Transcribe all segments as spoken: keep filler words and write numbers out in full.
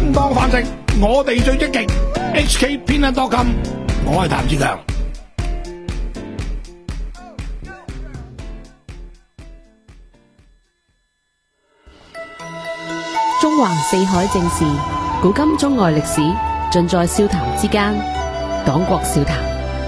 正當飯食，我哋最積極。H K 偏袒多金，我係譚志強。 中橫四海正事，古今中外歷史，盡在笑談之間。黨國笑談。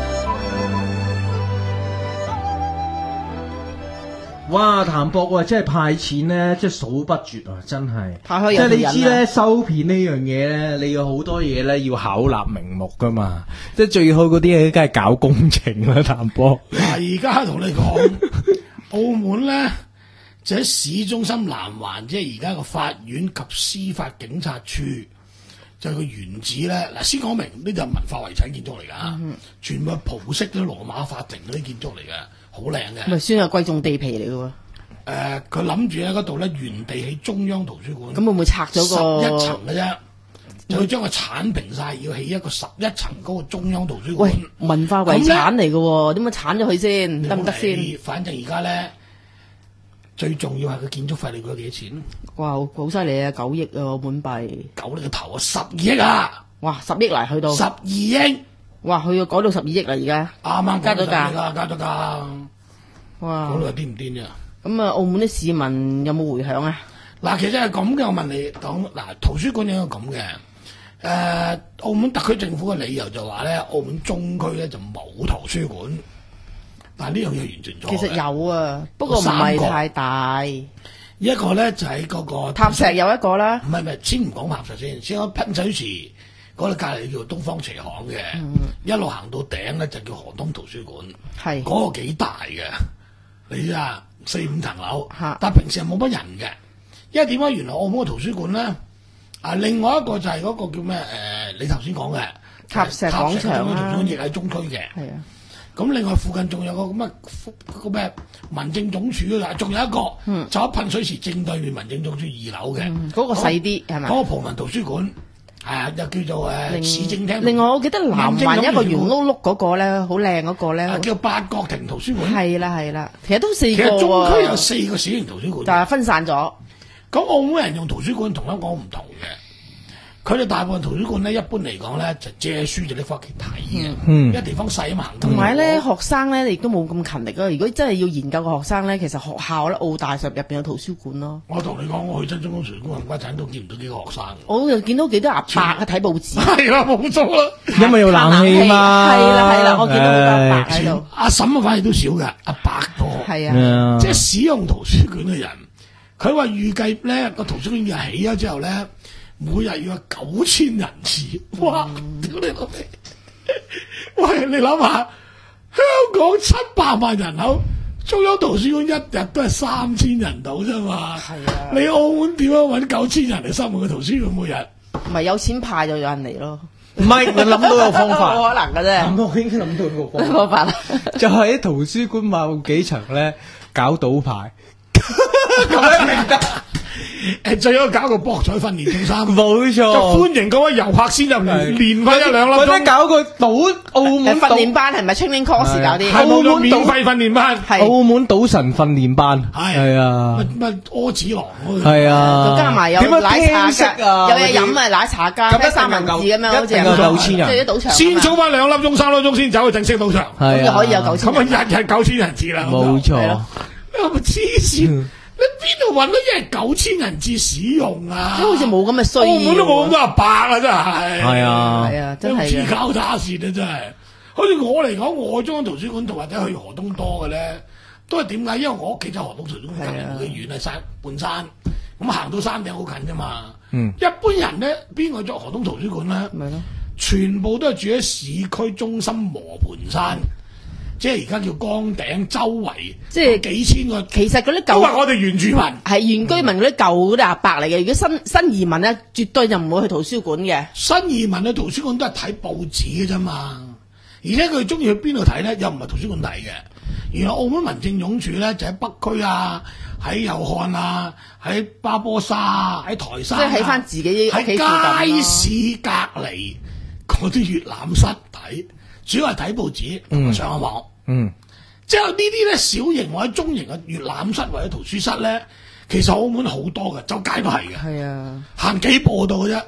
哇！譚博喎，真係派錢咧，即係數不絕啊！真係， 派開即係你有知咧，收片呢樣嘢咧，你有好多嘢咧要巧立名目噶嘛。即係最好嗰啲嘢，梗係搞工程啦，譚博。 嗱，而家同你講，澳門咧就喺市中心南環，即係而家個法院及司法警察處，就係個原址咧。嗱，先講明呢度係文化遺產建築嚟㗎，嗯、全部係葡式嗰啲羅馬法庭嗰啲建築嚟嘅。好靚嘅， 咪算係貴重地皮嚟嘅喎。 誒，佢諗住喺嗰度咧原地起中央圖書館。 咁會唔會拆咗個十一層嘅啫？佢將個剷平晒，要起一個十一層高嘅中央圖書館。 喂，文化遺產嚟嘅喎，點解剷咗佢先？得唔得先？ 反正而家咧最重要係個建築費，你估幾多錢？ 哇，好犀利啊！九億啊，澳門幣。 九你個頭啊！十二億啊！ 哇，十億嚟去到。十二億。 哇！佢要改到十二億啦，而家啱啱加咗價， 加咗價。 哇！ 嗰度係癲唔癲啊？ 咁啊，澳門啲市民有冇回響啊？ 嗱，其實係咁嘅，我問你講嗱，圖書館應該咁嘅。誒、呃，澳門特區政府嘅理由就話咧，澳門中區咧就冇圖書館。但係呢樣嘢完全錯。 其實有啊，不過唔係太大。 一個咧就喺嗰個塔石有一個啦。 唔係唔係，先唔講塔石先，先講噴水池。嗰度隔離叫做東方斜巷嘅，嗯、一路行到頂咧就叫河東圖書館。係嗰、嗰個幾大嘅，你啊四五層樓，但係平時係冇乜人嘅。因為點解原來澳門嘅圖書館咧？啊，另外一個就係嗰個叫咩？誒、呃，你頭先講嘅塔石廣場啦， 圖書館亦喺中區嘅。係啊。咁另外附近仲有個咁啊，個咩民政總署啊，仲有一個，嗯、就喺噴水池正對面民政總署二樓嘅。嗰、 嗯嗰個細啲係咪？ 嗰、嗰個葡文圖書館。係啊，又叫做誒市政廳。 另外，我記得南環一個圓碌碌嗰個咧，好靚嗰個咧， 叫八角亭圖書館。係啦係啦， 其實都四個。 其實中區有四個小型圖書館， 但係分散咗。 咁澳門人用圖書館同香港唔同嘅。佢哋大部分圖書館咧，一般嚟講咧就借書就拎翻屋企睇嘅，嗯、因為地方細啊嘛。 同埋咧，學生咧亦都冇咁勤力啊。如果真係要研究嘅學生咧，其實學校咧澳大入入邊有圖書館咯。 我同你講，我去真中央圖書館冚家鏟都見唔到幾個學生。 我又見到幾多阿伯啊睇報紙。 係啦，冇錯啦， 因為有冷氣嘛。 係啦係啦，我見到好多阿伯喺度。 阿嬸啊，反而都少嘅，阿伯多。係啊，即係使用圖書館嘅人，佢話預計咧個圖書館要起咗之後咧。每日要有九千人次，哇！屌你老味！喂，你諗下，香港七百萬人口，中央圖書館一日都係三千人到啫嘛。係啊，你澳門點樣搵九千人嚟生活嘅圖書館每日？ 唔係有錢派就有人嚟咯。 唔係，我諗到有方法。 冇可能嘅啫。 我已經諗到個方法。方法就係喺圖書館某幾層咧搞賭牌，咁樣明得。 誒，最好搞個博彩訓練中心， 冇錯， 就歡迎各位遊客先入嚟練翻一兩粒鐘， 或者搞個賭澳門訓練班，係咪 training course 搞啲？ 澳門免費訓練班， 澳門賭神訓練班，係啊， 乜乜柯子郎嗰個，係啊， 加埋有奶茶㗎，有嘢飲啊，奶茶加咩三文治咁樣，好似有九千人， 即係啲賭場先操翻兩粒鐘、三粒鐘先走去正式賭場， 咁就可以有九千， 咁啊日日九千人次啦， 冇錯， 你係咪黐線？你邊度揾到一日九千人次使用啊？ 好似冇咁嘅需要。澳門都冇咁多阿伯啊，真係。 係啊， 係啊，真係。 黐交打線啊，真係。好似我嚟講，我中央圖書館同或者去河東多嘅咧，都係點解？因為我屋企就河東圖書館隔離冇幾遠啊，山半山，咁行到山頂好近啫嘛。嗯。一般人咧，邊個作河東圖書館咧？咪咯。全部都係住喺市區中心磨盤山。即係而家叫崗頂周圍，即係幾千個。其實嗰啲舊都係我哋原住民，係原居民嗰啲舊嗰啲阿伯嚟嘅。如果新新移民咧，絕對就唔會去圖書館嘅。新移民去圖書館都係睇報紙嘅啫嘛。而且佢中意去邊度睇咧，又唔係圖書館睇嘅。原來澳門民政總署咧就喺北區啊，喺祐漢啊，喺巴波沙啊，喺台山、啊，即係喺翻自己喺街市隔離嗰啲閱覽室睇。主要係睇報紙同埋上下網，嗯，即係呢啲咧小型或者中型嘅閱覽室或者圖書室咧，其實澳門好多嘅，周街都係嘅，係啊，行幾步到嘅啫，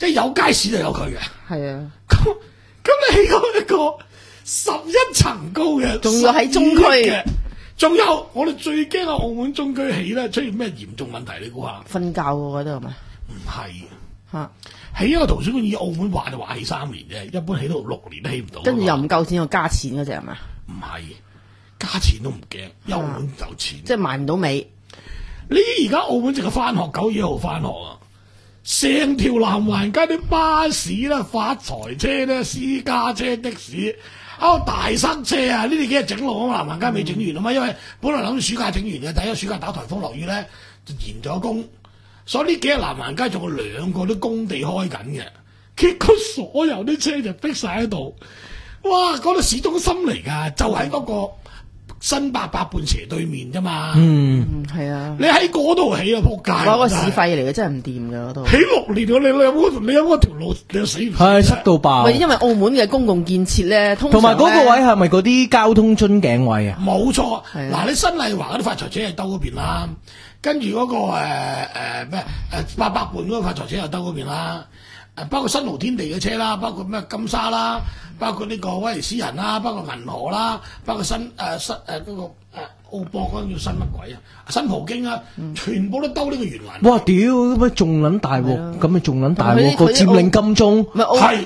即係有街市就有佢嘅。 係啊， 咁咁你起咗一個十一層高嘅， 仲要喺中區嘅，仲有我哋最驚啊！澳門中區起咧出現咩嚴重問題？你估下？ 瞓覺我覺得係咪？ 唔係嚇， 起一個圖書館以澳門話就話起三年啫，一般起到六年都起唔到。 跟住又唔夠錢又加錢嗰只係咪？ 唔係加錢都唔驚，因為澳門有錢。 即係賣唔到尾。 你而家澳門淨係翻學九月一號翻學啊！成條南環街啲巴士啦、發財車咧、私家車、的士，啊大塞車啊！呢啲幾日整路啊，南環街未整完啊嘛，因為本來諗住暑假整完嘅，第一暑假打颱風落雨咧就延咗工，所以呢幾日南環街仲有兩個都工地開緊嘅，結果所有啲車就逼晒喺度，哇！嗰度市中心嚟㗎，就喺嗰個新八百半斜對面啫嘛。 嗯， 嗯，係啊。 你喺嗰度起啊，仆街！ 嗰個市費嚟嘅，真係唔掂㗎嗰度。 起六年咗，你你有冇你有冇條路，你又死唔死？ 係塞到爆。 喂，因為澳門嘅公共建設咧，通同埋嗰個常咧位係咪嗰啲交通樽頸位啊？ 冇錯， 係啊嗱你新麗華嗰啲發財車係兜嗰邊啦，跟住嗰個誒誒咩誒八百半嗰個發財車又兜嗰邊啦，誒包括新濠天地嘅車啦，包括咩金沙啦，包括呢個威尼斯人啦，包括銀河啦，包括新誒新誒嗰個誒澳博嗰個叫新乜鬼啊，新葡京啊，全部都兜呢個圓環。 哇！屌，咁咪仲撚大鑊，咁咪仲撚大鑊同埋佢啲個佔領金鐘。 唔係澳係，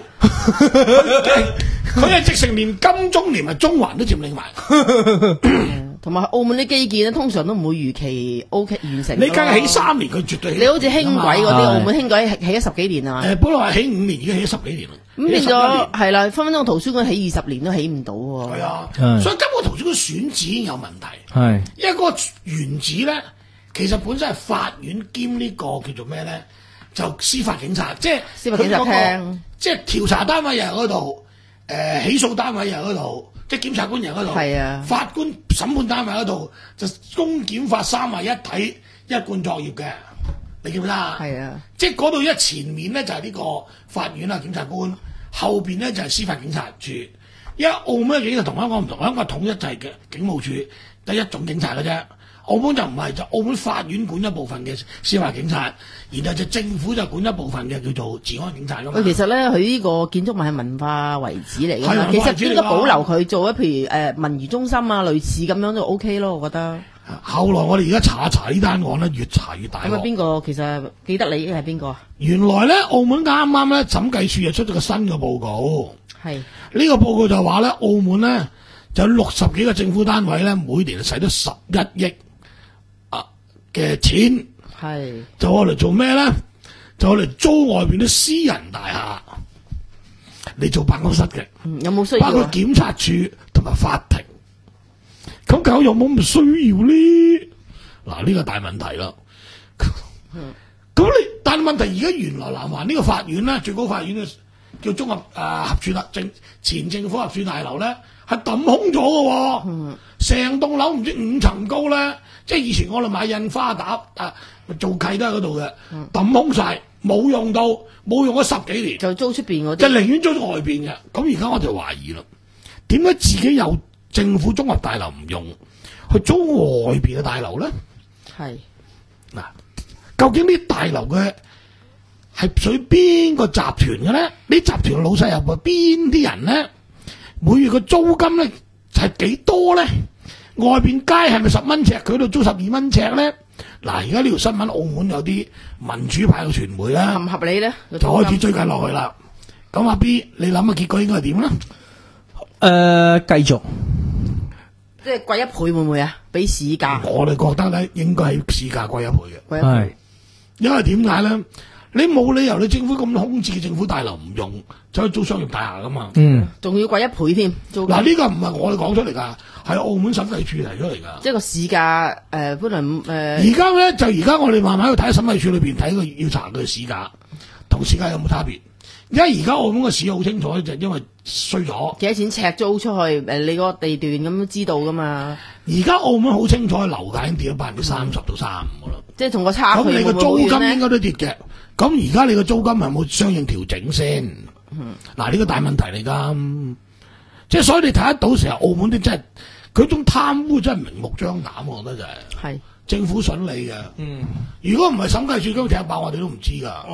佢係直情連金鐘連埋中環都佔領埋。 同埋澳門啲基建咧，通常都唔會如期 O K 完成㗎咯。 你梗係起三年，佢絕對起你好似輕軌嗰啲， 係澳門輕軌起咗十幾年啊。 誒，本來話起五年，而家起咗十幾年啦。 咁變起咗十一年咗係啦，分分鐘圖書館起二十年都起唔到喎。 係啊， 係所以今個圖書館選址已經有問題， 係因為嗰個原址咧，其實本身係法院兼呢個叫做咩咧，就司法警察，即係司法警察佢嗰個廳即係調查單位又喺嗰度，誒起訴單位又喺嗰度，即係檢察官又喺嗰度， 係啊法官審判單位喺嗰度，就公檢法三位一體一貫作業嘅，你記唔記得啊？ 係啊， 即係嗰度一前面咧就係呢個法院啊檢察官，後邊咧就係司法警察處。因為澳門嘅警察同香港唔同，香港係統一制嘅警務處，得一種警察嘅啫。澳門就唔係，就澳門法院管一部分嘅司法警察，然後就政府就管一部分嘅叫做治安警察㗎嘛。 喂，其實咧，佢呢個建築物係文化遺址嚟㗎嘛， 係文化其遺址嚟㗎實應該保留佢做一譬如誒、呃、文娛中心啊，類似咁樣就 O K 咯，我覺得。 後來我哋而家查一查呢單案咧，越查越大咁啊， 鑊。 邊個其實記得你係邊個啊？ 原來咧，澳門啱啱咧審計處又出咗個新嘅報告。 係呢個報告就話咧，澳門咧就有六十幾個政府單位咧，每年使咗十一億啊嘅錢， 係就攞嚟做咩咧？就攞嚟租外邊啲私人大廈嚟做辦公室嘅， 嗯有冇需要包括啊？ 檢察處同埋法庭。咁究竟有冇咁需要咧？嗱，呢個大問題啦。咁你但係問題而家原來南環呢個法院咧，最高法院嘅叫綜合誒、呃、合署大政前政府合署大樓咧，係抌空咗嘅喎。成棟樓唔知五層高咧，即係以前我哋買印花打啊做契都喺嗰度嘅，抌空晒，冇用到，冇用咗十幾年， 就租出邊嗰就啲。 寧願租咗外邊嘅。咁而家我就懷疑啦，點解自己有政府綜合大樓唔用，去租外邊嘅大樓咧？ 係嗱，究竟呢大樓嘅係屬於邊個集團嘅咧？呢集團老細又係邊啲人咧？每月嘅租金咧係幾多咧？外邊街係咪十蚊尺？佢度租十二蚊尺咧？嗱，而家呢條新聞，澳門有啲民主派嘅傳媒咧， 合唔合理咧？ 就開始追緊落去啦。咁阿 B，你諗下結果應該係點咧？ 誒，繼續。 即係貴一倍會唔會啊？比市價我哋覺得咧，應該係市價貴一倍嘅。 貴一係倍。 因為點解咧？你冇理由你政府咁空置嘅政府大樓唔用，走去租商業大廈噶嘛？ 嗯， 仲要貴一倍添，租金嗱，呢個唔係我哋講出嚟㗎，係澳門審計處提出嚟㗎。 即係個市價誒、呃，本來誒、呃、 而家咧就而家我哋慢慢去睇審計處裏邊睇佢要查佢嘅市價，同市價有冇差別？因為而家澳門嘅市好清楚，就因為衰咗。 幾多錢尺租出去誒、呃？你嗰個地段咁都知道㗎嘛？ 而家澳門好清楚，樓價已經跌咗百分之三十到三五㗎啦。 即係同個差距咁你個會唔會好遠咧租金應該都跌嘅。咁而家你個租金係冇相應調整先？嗱、嗯，呢個大問題嚟㗎。即係所以你睇得到成日澳門啲真係佢種貪污真係明目張膽，我覺得就係、是、 係政府筍你嘅。 嗯， 如果唔係審計處咁踢爆，我哋都唔知㗎。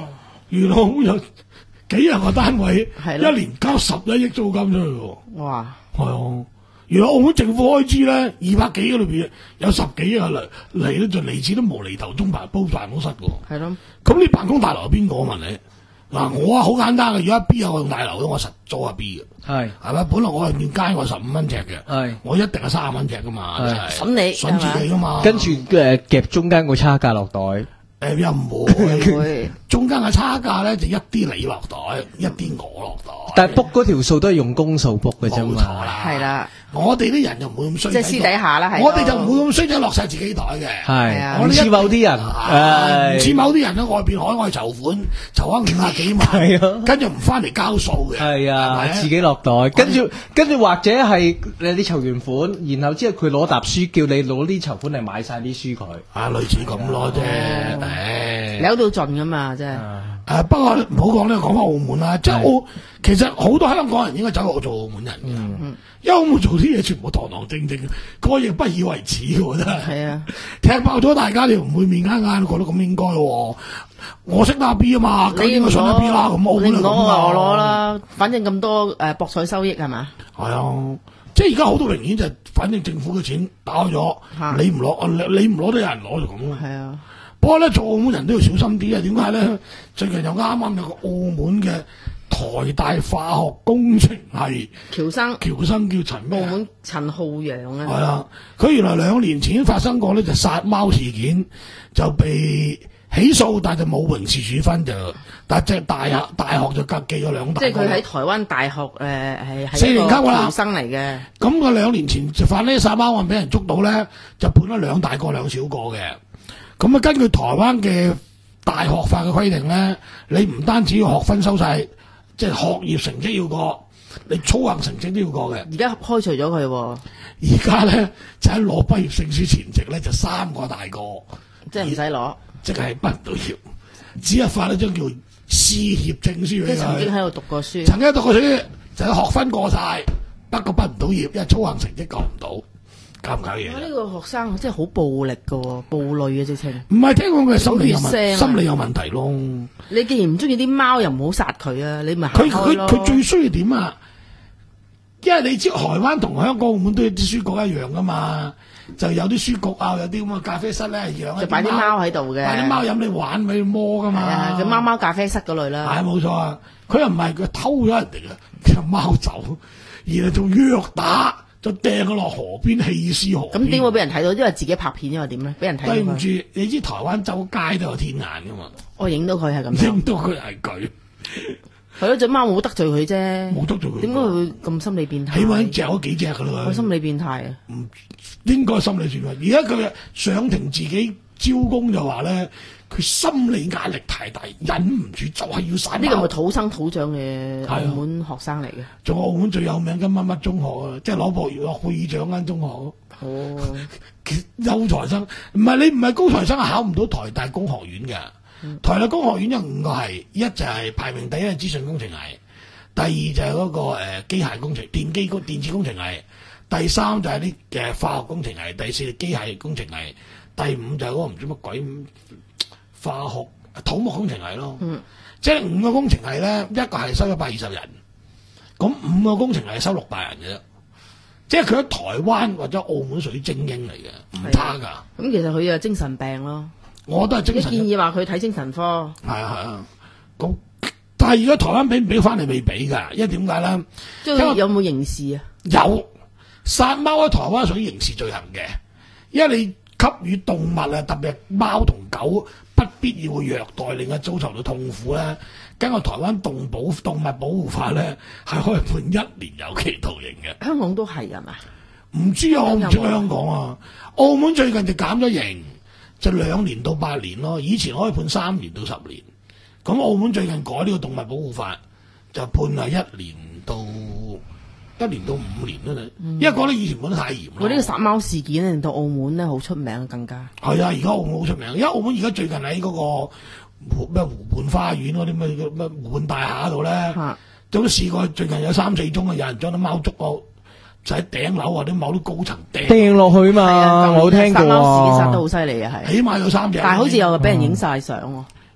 原來澳門有幾廿個單位， 係咯一年交十一億租金出去喎。 哇！ 係啊，原來澳門政府開支咧二百幾嘅裏邊有十幾億嚟嚟咧就嚟自都無厘頭中辦煲辦公室嘅。 係咯， 咁你辦公大樓係邊個？我問你嗱，我啊好簡單嘅，如果 B 有個大樓咧，我實租下 B 嘅， 係係咪？本來我係面街我十五蚊尺嘅， 係我一定係三十蚊尺噶嘛， 係真係筍你筍自己噶嘛。 跟住誒夾中間個差價落袋。 誒又唔會， 會中間嘅差價咧就一啲你落袋，一啲我落袋。 但係 book 嗰條數都係用公數 book 嘅啫冇錯嘛。 啦， 係啦， 我哋啲人就唔會咁衰， 即係私底下啦，係我哋就唔會咁衰仔落晒自己袋嘅。 係啊唔似某啲人， 啊唔似誒某啲人喺外邊海外籌款，籌翻五廿幾萬， 係啊跟住唔翻嚟交數嘅。 係啊， 係咪自己落袋，跟住跟住或者係你你籌完款，然後之後佢攞沓書叫你攞啲籌款嚟買晒啲書佢。 啊，類似咁咯啫，誒。 扭到盡噶嘛，真係。 誒，不過唔好講呢，講翻澳門啦，即係澳，其實好多香港人應該走落做澳門人嘅，因為澳門做啲嘢全部堂堂正正，個嘢不以為恥嘅，真係。 係啊， 踢爆咗大家，你唔會面啱啱覺得咁應該喎。我識打 B 啊嘛，咁應該信得 B 啦，咁澳門你唔攞就咁啊我攞。啦，反正咁多誒博彩收益係嘛？ 係啊，即係而家好多明顯就係，反正政府嘅錢打開咗， 嚇你唔攞，你你唔攞都有人攞就咁咯。 係啊， 不過咧，做澳門人都要小心啲啊！點解咧？最近又啱啱有個澳門嘅台大化學工程系喬生僑生叫陳澳咩啊？ 門陳浩陽係啊， 啊，佢原來兩年前發生過呢就殺貓事件，就被起訴，但係就冇刑事處分就，但係即係大學大學就格記咗兩大個。 即係佢喺台灣大學誒係係四年級㗎啦僑生嚟嘅， 咁佢兩年前就犯呢殺貓案俾人捉到咧，就判咗兩大個兩小個嘅。咁啊，根據台灣嘅大學法嘅規定咧，你唔單止要學分收晒，即係學業成績要過，你操行成績都要過嘅。 而家開除咗佢喎， 而家咧就喺攞畢業證書前夕咧，就三個大個， 即係唔使攞， 即係畢唔到業，只係發一張叫師協證書即俾佢。 係曾經喺度讀過書， 曾經讀過書，就係學分過晒，不過畢唔到業，因為操行成績過唔到，搞唔搞嘢啫？ 哇呢個學生真係好暴力㗎喎，暴戾嘅直情。 唔係聽講佢係心理有問好血腥啊心理有問題咯。 你既然唔中意啲貓，又唔好殺佢啊！你咪佢佢行開咯。 佢最需要點啊？因為你知台灣同香港、澳門都有啲書局一樣噶嘛，就有啲書局啊，有啲咁嘅咖啡室咧，養就擺啲貓喺度嘅， 擺啲貓飲你玩俾你摸噶嘛。 係啊，就貓貓咖啡室嗰類啦。 係冇錯啊！佢又唔係佢偷咗人哋嘅，佢貓走，而係仲虐打，就掟佢落河邊棄屍河邊。 咁點會俾人睇到？因為自己拍片，因為點咧？俾人睇到對唔佢。 住，你知台灣周街都有天眼噶嘛？ 我影到佢係咁樣， 影到佢係佢， 係咯，只貓冇得罪佢啫。 冇得罪佢。 點解佢會咁心理變態？ 起碼隻咗幾隻噶啦佢。 我心理變態啊！ 應該心理算法。而家佢上庭自己招供就話咧，佢心理壓力太大，忍唔住就係要殺貓。 呢個咪土生土長嘅係啊澳門學生嚟嘅。 仲有澳門最有名嘅乜乜中學啊，即係攞博諾貝爾獎間中學。 哦， 優才生，唔係你唔係高材生，係考唔到台大工學院嘅。 嗯台大工學院有五個系，一就係排名第一係資訊工程系，第二就係嗰、個誒機、械工程、電機工、電子工程系，第三就係啲嘅化學工程系，第四係機械工程系，第五就係嗰個唔知乜鬼化學土木工程系咯。 嗯， 即係五個工程系咧，一個係收一百二十人，咁五個工程系收六百人嘅啫。即係佢喺台灣或者澳門屬於精英嚟嘅，唔差㗎。 咁其實佢啊精神病咯。 我都係精你神。 建議話佢睇精神科， 係啊係啊，咁但係而家台灣俾唔俾翻嚟未俾㗎？因為點解咧？ 即係有冇刑事啊？ 有殺貓喺台灣屬於刑事罪行嘅，因為你給予動物啊，特別係貓同狗不必要嘅虐待，令佢遭受到痛苦咧。根據台灣動保動物保護法咧，係可以判一年有期徒刑嘅。 香港都係係嘛？ 唔知啊，我唔知香港啊。澳門最近就減咗刑，就兩年到八年咯。以前可以判三年到十年。咁澳門最近改呢個動物保護法，就判係一年到一年到五年啦。 嗯因為覺得以前判得太嚴啦。 我呢個殺貓事件令到澳門咧好出名，更加係啊！而家澳門好出名，因為澳門而家最近喺嗰、個咩湖畔花園嗰啲咩咩湖畔大廈度咧， 嚇都試過最近有三四宗啊，有人將啲貓捉到就喺頂樓或者某啲高層掟， 掟落去係嘛， 啊！ 我聽過殺貓事件殺得啊。 好犀利啊，係。 起碼有三隻。 但係好似又俾人影晒相喎。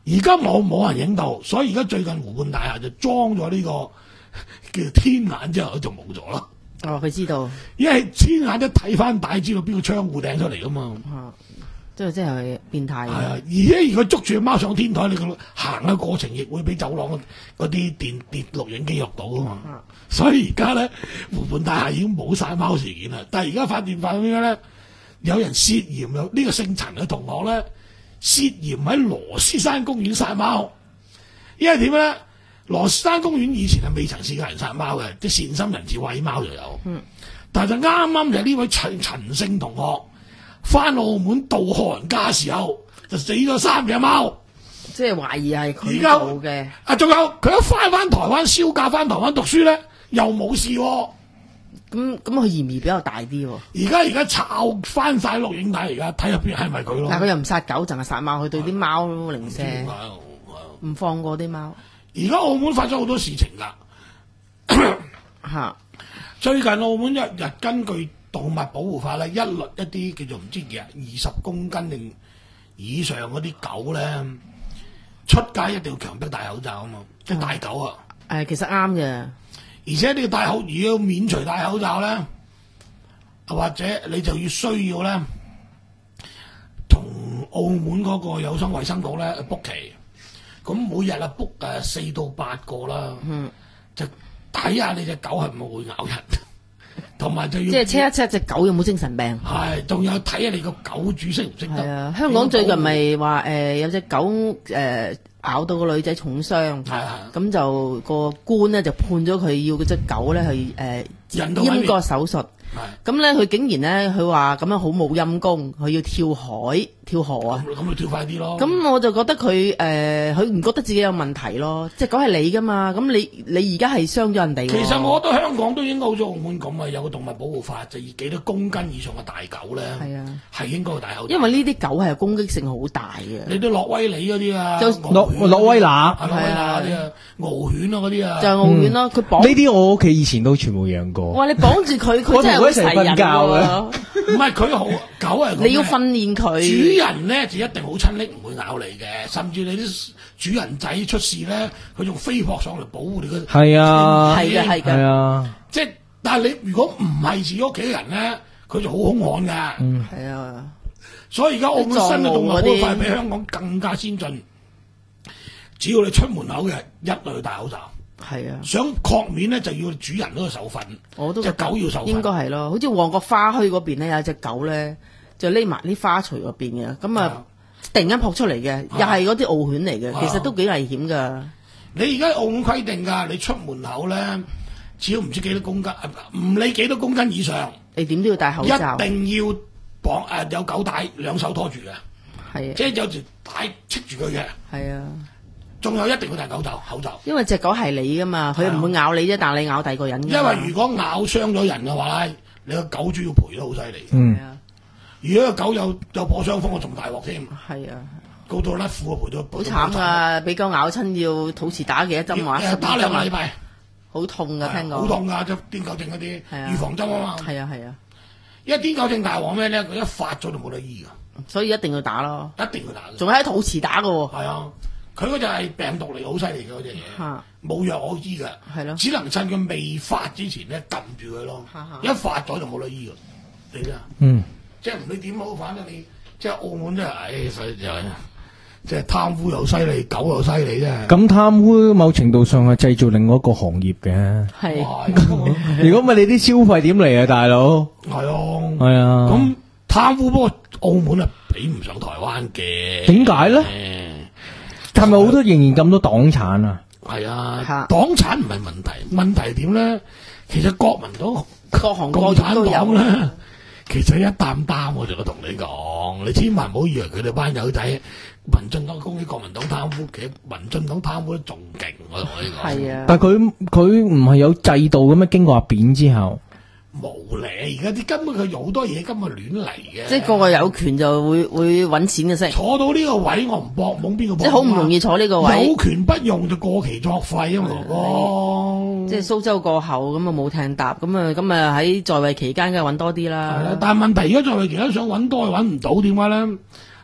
而家冇冇人影到，所以而家最近湖畔大廈就裝咗呢個叫做天眼之後就冇咗咯。 哦，佢知道， 因為天眼一睇翻帶，知道邊個窗戶掟出嚟噶嘛。 啊，即係即係變態。 係啊，而且如果捉住隻貓上天台，你個行嘅過程亦會俾走廊嗰啲電電錄影機錄到噶嘛。 啊所以而家咧湖畔大廈已經冇晒貓事件啦。但係而家發電發咩咧？有人涉嫌有呢個姓陳嘅同學咧，涉嫌喺羅斯山公園殺貓。因為點咧？羅斯山公園以前係未曾試過人殺貓嘅，即係善心人士餵貓就有。嗯，但係就啱啱就係呢位陳陳姓同學翻澳門渡河人家時候，就死咗三隻貓。 即係懷疑係佢而家做嘅。 啊，仲有佢一翻翻台灣銷假翻台灣讀書咧，又冇事喎。 咁咁佢嫌疑比較大啲喎。 而家而家抄翻晒錄影帶，而家睇入邊係咪佢咯？ 但係佢又唔殺狗，淨係殺貓，佢對啲貓零舍唔放過啲貓。 而家澳門發生好多事情㗎。 嚇！ 最近澳門一日根據動物保護法咧，一律一啲叫做唔知幾啊二十公斤定以上嗰啲狗咧，出街一定要強迫戴口罩啊嘛，即係大狗啊。 誒，其實啱嘅。 而且你要戴口，如果要免除戴口罩咧，或者你就要需要咧，同澳門嗰個有生衞生局咧 book 期。咁每日啊 book 誒四到八個啦，嗯、就睇下你隻狗係咪會咬人，同埋就要即係 check 一 check 隻狗有冇精神病。 係，仲有睇下你個狗主識唔識得。 係啊，香港最近咪話誒有隻狗誒、呃、咬到個女仔重傷， 係係咁就個官咧就判咗佢要嗰隻狗咧去誒閹割手術。咁咧佢竟然咧佢話咁樣好冇陰功，佢要跳海跳河啊！ 咁咪跳快啲咯。 咁我就覺得佢誒佢唔覺得自己有問題咯，隻狗係你噶嘛，咁你你而家係傷咗人哋。 其實我覺得香港都應該好似澳門咁啊，有個動物保護法，就以幾多公斤以上嘅大狗咧，係啊，係應該要戴口罩。 因為呢啲狗係攻擊性好大嘅。 你啲洛威里嗰啲啊， 就洛洛威拿， 係洛威拿嗰啲啊，獒犬啊嗰啲啊， 就係獒犬咯。佢綁呢啲我屋企以前都全部養過。 哇！你綁住佢，佢真係好齊人喎。 唔係佢好狗係， 你要訓練佢。 主人咧就一定好親昵，唔會咬你嘅。甚至你啲主人仔出事咧，佢仲飛撲上嚟保護你嘅。 係啊， 係嘅，係嘅。 係啊， 即係，但係你如果唔係自己屋企人咧，佢就好兇悍㗎。 嗯， 係啊。 所以而家澳門新嘅動物保護法比香港更加先進。只要你出門口嘅，一律戴口罩。 係啊， 想確免咧就要主人嗰個受訓， 我都隻狗要受訓， 應該係咯。好似旺角花墟嗰邊咧有隻狗咧，就匿埋啲花槽嗰邊嘅，咁啊突然間撲出嚟嘅，又係嗰啲獒犬嚟嘅，其實都幾危險㗎。 你而家澳門規定㗎，你出門口咧，只要唔知幾多公斤，唔理幾多公斤以上， 你點都要戴口罩， 一定要綁誒、呃、有狗帶兩手拖住嘅， 係啊， 即係有條帶戚住佢嘅， 係啊。 仲有一定要戴口罩，口罩。 因為隻狗係你噶嘛，佢唔會咬你啫，但係你咬第二個人㗎。 因為如果咬傷咗人嘅話咧，你個狗主要賠得好犀利。 嗯。 如果個狗有有破傷風，我仲大鑊添。 係啊。 告到甩褲啊，賠到。 好慘㗎！俾狗咬親要肚臍打幾多針話？ 誒打兩個禮拜。 好痛㗎，聽講。 好痛㗎，即係癲狗症嗰啲預防針啊嘛。 係啊係啊。 因為癲狗症大鑊咩咧？佢一發咗就冇得醫㗎。 所以一定要打咯。 一定要打。 仲喺肚臍打㗎喎。 係啊。佢嗰隻係病毒嚟，好犀利嘅嗰隻嘢，冇藥可醫㗎， 係咯， 只能趁佢未發之前咧撳住佢咯，一發咗就冇得醫㗎，你睇下， 嗯， 即係唔理點好，反正你即係澳門真係，唉，所以就係即係貪污又犀利，狗又犀利啫。 咁貪污某程度上係製造另外一個行業嘅， 係。 如果唔係你啲消費點嚟啊，大佬？ 係啊， 係啊。 咁貪污不過澳門啊比唔上台灣嘅， 點解咧？係咪好多仍然咁多黨產啊？ 係啊，黨產唔係問題，問題點咧？其實國民黨、 各行各業都有咧，其實一擔擔我就同你講，你千萬唔好以為佢哋班友仔民進黨攻擊國民黨貪污，其實民進黨貪污得仲勁，我同你講。 係啊， 但係佢佢唔係有制度咁樣經過阿扁之後。 冇理，而家啲根本佢好多嘢根本亂嚟嘅。 即係個個有權就會會揾錢嘅識。 坐到呢個位，我唔搏懵邊個搏。 即係好唔容易坐呢個位。 有權不用就過期作廢啊，哥哥。 即係蘇州過後咁啊冇艇搭，咁啊咁啊喺在位期間梗係揾多啲啦。 係啦，但係問題而家在位期間想揾多係揾唔到，點解咧？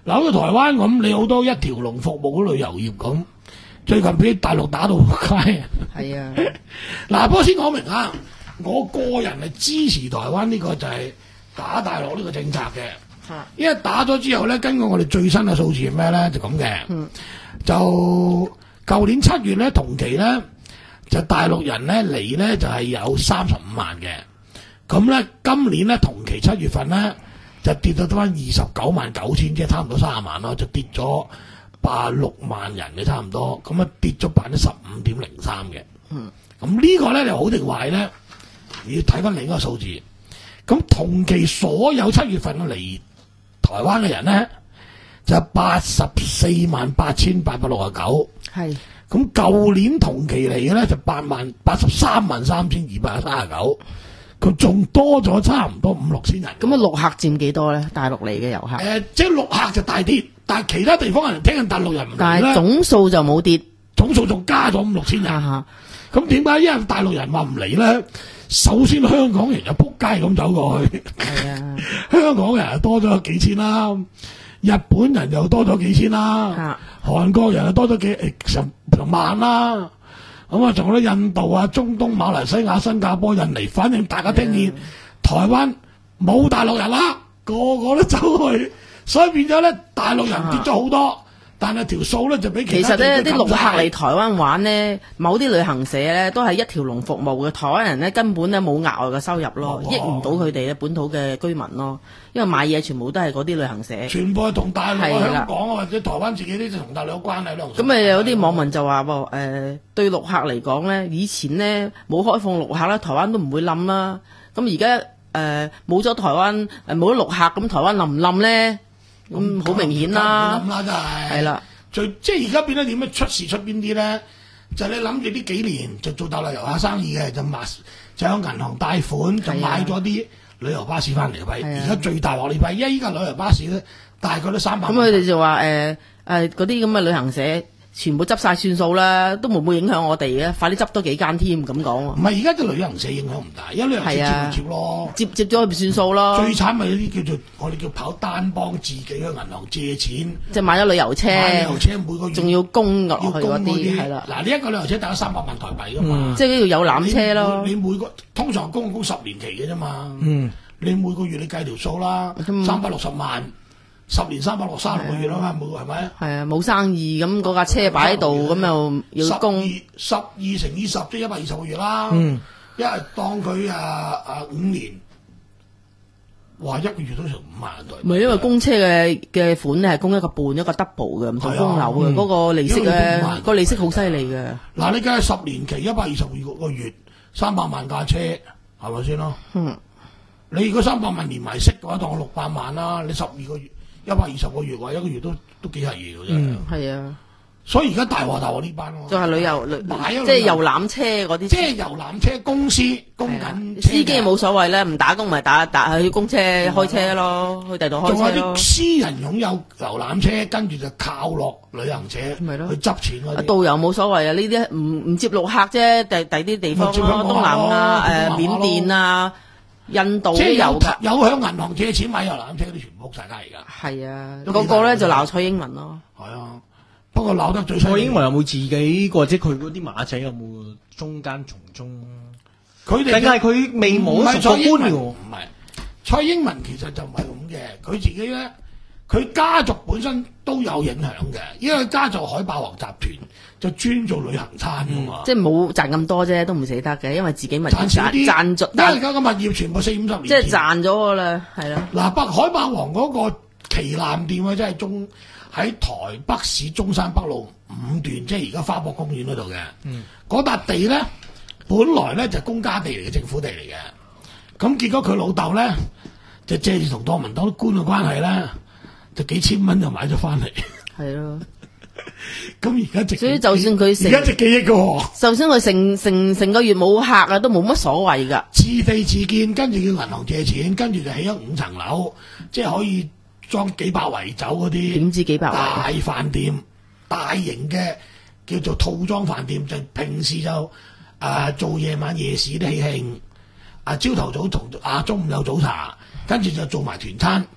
嗱，好似台灣咁，你好多一條龍服務嗰旅遊業咁，最近俾大陸打到仆街。 係啊， 嗱，不過先講明啊，我個人係支持台灣呢個就係打大陸呢個政策嘅，因為打咗之後咧，根據我哋最新嘅數字係咩咧，就咁嘅，嗯、就舊年七月咧同期咧，就大陸人咧嚟咧就係、是、有三十五萬嘅，咁咧今年咧同期七月份咧就跌到得翻二十九萬九千，即係差唔多三十萬咯，就跌咗八六萬人嘅差唔多，咁啊跌咗百分之十五點零三嘅。嗯，咁呢個咧你好定壞咧，要睇翻另一個數字。咁同期所有七月份嚟台灣嘅人咧，就八十四萬八千八百六十九。係。咁舊年同期嚟嘅咧就八萬八十三萬三千二百三十九，佢仲多咗差唔多五六千人。 咁啊，陸客佔幾多咧？大陸嚟嘅遊客？誒、 呃，即係陸客就大跌，但係其他地方人聽緊大陸人唔嚟咧。 但係總數就冇跌， 總數仲加咗五六千人。咁點解？因為大陸人話唔嚟咧，首先香港人就撲街咁走過去。係啊，香港人又多咗幾千啦。日本人又多咗幾千啦，韓國人又多咗幾成成萬啦，咁啊仲有啲印度啊、中東、馬來西亞、新加坡、印尼，反正大家聽見台灣冇大陸人啦，個個都走去，所以變咗咧大陸人跌咗好多，但係條數咧就比其他地區其實咧啲陸客嚟台灣玩咧，某啲旅行社咧都係一條龍服務嘅，台灣人咧根本咧冇額外嘅收入咯，益唔到佢哋嘅本土嘅居民咯。因為買嘢全部都係嗰啲旅行社， 全部係同大陸、香港或者台灣自己啲同大陸有關係咯。 咁啊有啲網民就話喎，誒對陸客嚟講咧，以前咧冇開放陸客咧，台灣都唔會冧啦。咁而家誒冇咗台灣誒冇咗陸客，咁台灣冧唔冧咧？咁好明顯啦， 冧啦真係。係啦， 最即係而家變咗點樣出事出邊啲咧？就你諗住呢幾年就做大陸遊客生意嘅，就買就向銀行貸款，就買咗啲旅遊巴士翻嚟批，而家最大鑊呢批，因為依家旅遊巴士咧大概都三百萬。 咁佢哋就話誒誒嗰啲咁嘅旅行社全部執晒算數啦，都冇會影響我哋嘅，快啲執多幾間添咁講。 唔係而家啲旅行社影響唔大，因為旅行社接咪接咯， 接接咗佢算數咯。 最慘咪有啲叫做我哋叫跑單幫自己嘅銀行借錢， 即係買咗旅遊車， 買旅遊車每個月仲要供落去嗰啲係啦。 嗱呢一個旅遊車大咗三百萬台幣噶嘛， 嗯、即係要有纜車咯。 你，你每個通常供供十年期嘅啫嘛。嗯。你每個月你計條數啦，三百六十萬，十年三百六三十個月啦嘛，每個係咪？係啊，冇生意咁嗰架車擺喺度，咁又要供十二乘以十，即係一百二十個月啦。嗯，因為當佢啊啊五年，哇一個月都成五萬對。 唔係因為供車嘅嘅款咧係供一個半一個 double 嘅，唔同供樓嘅嗰個利息咧，個利息好犀利嘅。 嗱，你計係十年期一百二十二個月，三百萬架車係咪先咯？嗯。你如果三百萬連埋息嘅話，當我六百萬啦。你十二個月一百二十個月話，一個月都都幾係嘢嘅啫。係啊，所以而家大鑊大鑊呢班咯， 就係旅遊旅，即係遊覽車嗰啲， 即係遊覽車公司供緊， 司機冇所謂咧，唔打工咪打打去公車開車咯，去第度開車咯。 仲有啲私人擁有遊覽車，跟住就靠落旅行社去執錢嗰啲。 導遊冇所謂啊，呢啲唔唔接陸客啫，第第啲地方咯，東南亞誒緬甸啊。印度即係有有向銀行借錢買遊覽車嗰啲全部撲曬街而家。 係啊，個個咧就鬧蔡英文咯。 係啊，不過鬧得最犀利。 蔡英文有冇自己或者佢嗰啲馬仔有冇中間從中？ 佢哋定係佢未冇實過官喎？ 唔係蔡英文其實就唔係咁嘅，佢自己咧，佢家族本身都有影響嘅，因為家族海霸王集團就專做旅行餐㗎嘛， 即係冇賺咁多啫，都唔捨得嘅，因為自己咪賺少啲賺咗。 因為而家個物業全部四五十年， 即係賺咗㗎啦，係啦。 嗱，北海霸王嗰個旗艦店啊，即係中喺台北市中山北路五段，即係而家花博公園嗰度嘅。嗯，嗰笪地咧，本來咧就係公家地嚟嘅，政府地嚟嘅。咁結果佢老豆咧就借住同國民黨官嘅關係咧，就幾千蚊就買咗翻嚟。係咯。咁而家值， 所以就算佢而家值幾億嘅喎， 就算佢成成成個月冇客啊，都冇乜所謂㗎。 自地自建，跟住叫銀行借錢，跟住就起咗五層樓，即係可以裝幾百圍酒嗰啲。點知幾百圍？大飯店，大型嘅叫做套裝飯店，就平時就誒、呃、做夜晚夜市啲喜慶，啊朝頭早同啊中午有早茶，跟住就做埋團餐。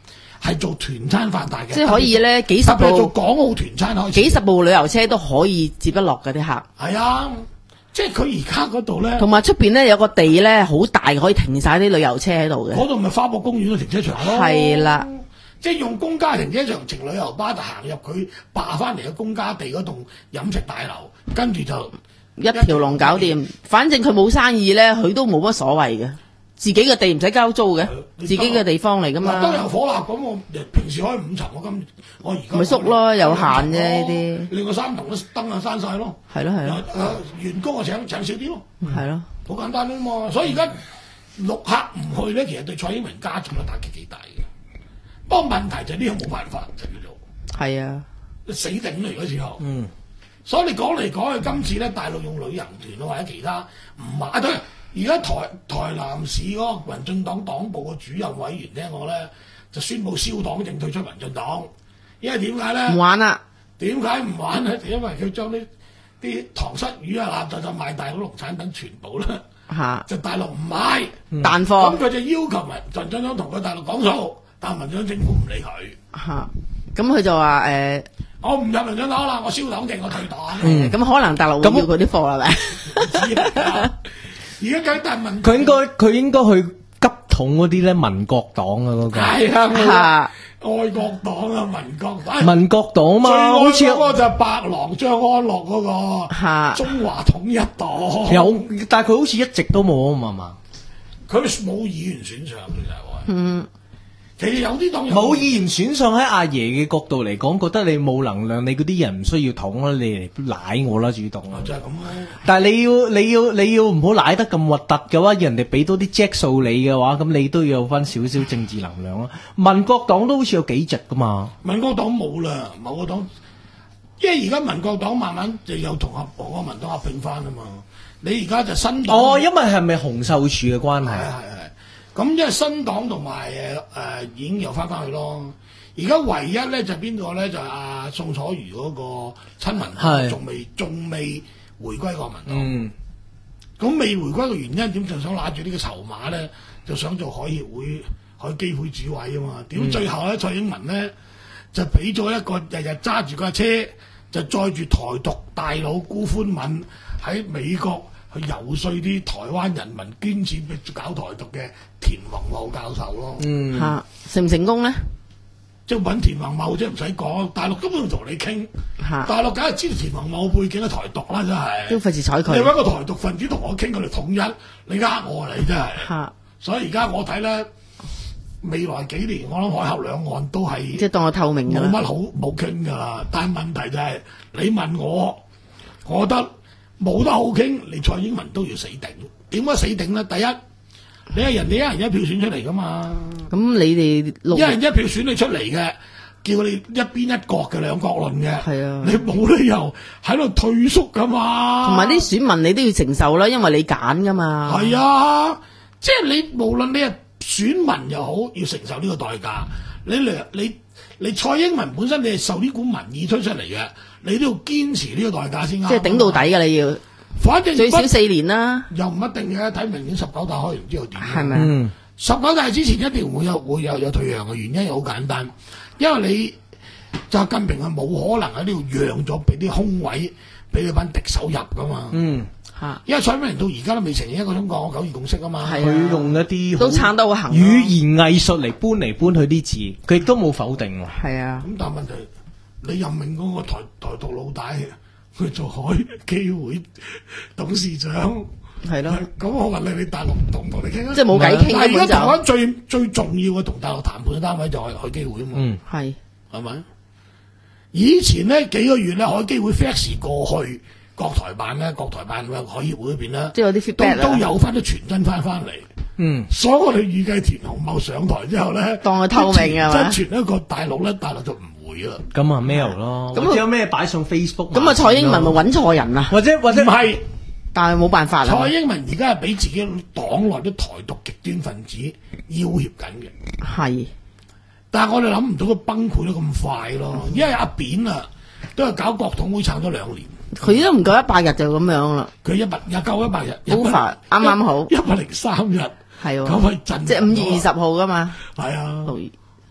係做團餐發達嘅， 即係可以咧幾十特別係做部港澳團餐開始， 幾十部旅遊車都可以接得落嗰啲客。 係啊，即係佢而家嗰度咧， 同埋出邊咧有個地咧好大，可以停晒啲旅遊車喺度嘅。 嗰度咪花博公園嘅停車場咯， 係啦， 即係用公家停車場乘旅遊巴就行入佢霸翻嚟嘅公家地嗰棟飲食大樓，跟住就一條龍搞掂。反正佢冇生意咧，佢都冇乜所謂嘅。自己嘅地唔使交租嘅，自己嘅地方嚟噶嘛。 都有火啦，咁我平時開五層，我今我而家咪縮咯，有限啫呢啲。 另外三層都燈啊閂晒咯。 係咯係咯。 誒員工啊請請少啲咯。 係咯。 好簡單啫嘛，所以而家陸客唔去咧，其實對蔡英文家族嘅打擊幾大嘅。不過問題就係呢個冇辦法就叫做。 係啊。 死頂嚟嗰時候。 嗯。 所以你講嚟講去，今次咧大陸用旅行團啊或者其他唔買對。而家台台南市嗰個民進黨黨部嘅主任委員聽講咧，就宣布消黨證退出民進黨，因為點解咧？ 唔玩啦！ 點解唔玩咧？因為佢將啲啲糖虱魚啊、臘就就賣大陸農產品全部咧， 嚇就大陸唔買彈貨。 咁佢就要求民民進黨同佢大陸講數，但民進黨政府唔理佢。 嚇，咁佢就話誒， 我唔入民進黨啦，我消黨證，我退黨。 嗯，咁可能大陸會要佢啲貨係咪？ 唔知啊！而家梗係問佢應該佢應該去急統嗰啲咧民國黨啊嗰個係啊， 嚇愛國黨啊，民國黨。 民國黨啊嘛，好似最愛嗰個就係白狼張安樂嗰個嚇中華統一黨。 有，但係佢好似一直都冇啊嘛嘛。 佢冇議員選上其實係。 嗯。 其實有啲黨冇議員選上，喺阿爺嘅角度嚟講，覺得你冇能量，你嗰啲人唔需要統啦，你嚟舐我啦，主動啦。 就係咁咯。 但係你要你要你要唔好舐得咁核突嘅話，人哋俾多啲 jack 數你嘅話，咁你都要有翻少少政治能量咯。民國黨都好似有幾席噶嘛。 民國黨冇啦，某個黨，因為而家民國黨慢慢就又同合國民黨合併翻啊嘛。你而家就新黨。 哦，因為係咪洪秀柱嘅關係？ 係係係。咁因為新黨同埋誒誒已經又翻返去咯，而家唯一咧就邊個咧就係、是、阿、啊、宋楚瑜嗰個親民黨，仲未仲未回歸國民黨。嗯，咁未回歸嘅原因點就想揦住呢個籌碼咧，就想做海協會海基會主委啊嘛。點最後咧、嗯、蔡英文咧就俾咗一個日日揸住架車就載住台獨大佬辜寬敏喺美國。去游說啲台灣人民捐錢俾搞台獨嘅田宏茂教授咯， 嗯嚇成唔成功咧？ 即係揾田宏茂即係唔使講，大陸根本唔同你傾， 嚇大陸梗係知道田宏茂背景嘅台獨啦，真係都費事睬佢。 你揾個台獨分子同我傾，佢哋統一，你呃我你真係嚇。 所以而家我睇咧，未來幾年我諗海峽兩岸都係即係當我透明㗎啦， 冇乜好冇傾㗎啦。但係問題就係、是、你問我，我覺得。冇得好傾，你蔡英文都要死頂。點解死頂咧？第一，你係人哋一人一票選出嚟噶嘛。 咁你哋一人一票選你出嚟嘅，叫你一邊一國嘅兩國論嘅。係啊，你冇理由喺度退縮噶嘛。同埋啲選民你都要承受啦，因為你揀噶嘛。 係啊，即係你無論你係選民又好，要承受呢個代價。你你你你蔡英文本身你係受呢股民意推出嚟嘅。你都要堅持呢個代價先啱。 即係頂到底㗎，你要。 反正最少四年啦。 又唔一定嘅，睇明年十九大開完之後點。 係咪啊？ 十九大之前一定會有會有有退讓嘅原因，又好簡單，因為你習近平係冇可能喺呢度讓咗俾啲空位俾佢班敵手入噶嘛。嗯。嚇。因為蔡英文到而家都未承認一個中國九二共識啊嘛。 係佢用一啲都撐得好行。 語言藝術嚟搬嚟搬去啲字，佢亦都冇否定喎。 係啊。 咁但係問題。你任命嗰個台台獨老大去做海基會董事長， 係咯。 咁我問你，你大陸同唔同你傾啊？ 即係冇偈傾。 但係而家台灣最最重要嘅同大陸談判嘅單位就係海基會啊嘛。 嗯， 係係咪？以前呢幾個月咧，海基會 fax 過去國台辦咧，國台辦嘅海協會嗰邊咧， 即係有啲 feedback 都都有翻啲傳真翻翻嚟。嗯，所以我哋預計田宏茂上台之後咧， 當佢透明啊嘛， 即係傳一個大陸咧，大陸就唔。 咁啊 mail 咯，咁或者有咩擺上 Facebook？ 咁啊蔡英文咪揾錯人啊？ 或者或者唔係， 但係冇辦法啦。 蔡英文而家係俾自己黨內啲台獨極端分子要挾緊嘅。係，但係我哋諗唔到佢崩潰得咁快咯，因為阿扁啊都係搞國統會撐咗兩年， 佢都唔夠一百日就咁樣啦。 佢一百又夠一百日， 好快，啱啱好一百零三日， 係喎， 咁係震， 即係五月二十號噶嘛。 係啊。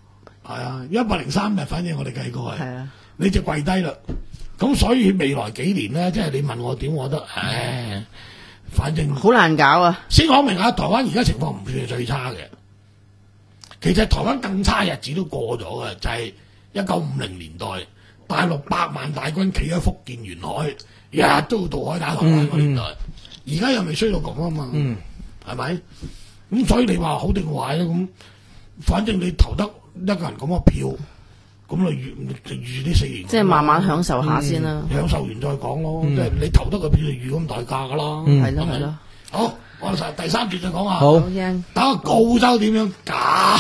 係啊，一百零三日，反正我哋計過係。 係啊， 你就跪低啦。咁所以未來幾年咧，即係你問我點，我覺得，唉，反正好難搞啊！ 先講明啊，台灣而家情況唔算係最差嘅。其實台灣更差日子都過咗嘅，就係一九五零年代，大陸百萬大軍企喺福建沿海，日日都要渡海打台灣嗰年代。而家又未衰到咁啊嘛，係咪、嗯？咁所以你話好定壞咧？咁反正你投得一個人咁嘅票。咁你預就預呢四年， 即係慢慢享受下先啦、 嗯。享受完再講咯， 嗯、 即係你投得個票就預咁代價噶啦。 係咯係咯。 好，我哋第三節再講下。 好， 睇下澳洲點樣假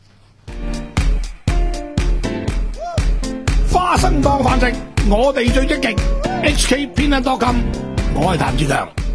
花生當飯食，我哋最積極。H K 偏袒多金，我係譚志強。